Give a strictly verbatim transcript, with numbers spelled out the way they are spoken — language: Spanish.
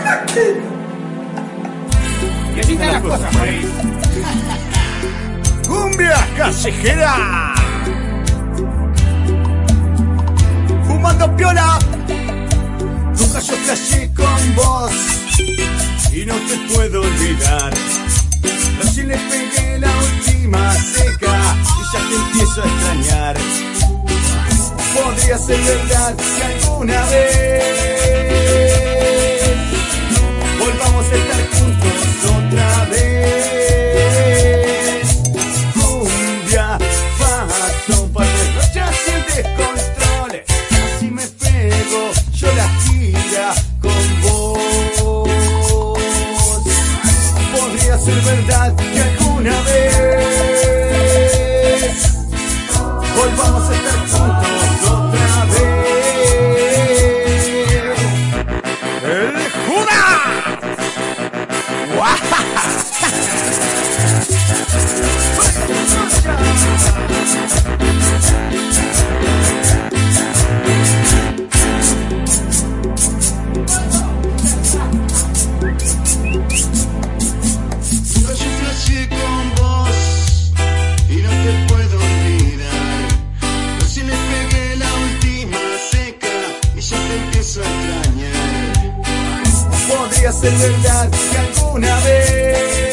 Y así están las cosas, por ahí. Cumbia callejera. Fumando piola. Nunca yo flashé con vos y no te puedo olvidar. Recién le pegué la última seca y ya te empiezo a extrañar. Podría ser verdad que alguna vez volvamos a estar juntos otra vez. Cumbia, paso un par de noches sin descontrol. Así me pego yo la gira con vos. Podría ser verdad que alguna vez volvamos a estar juntos otra vez. ¡El Judas! Podría ser verdad que alguna vez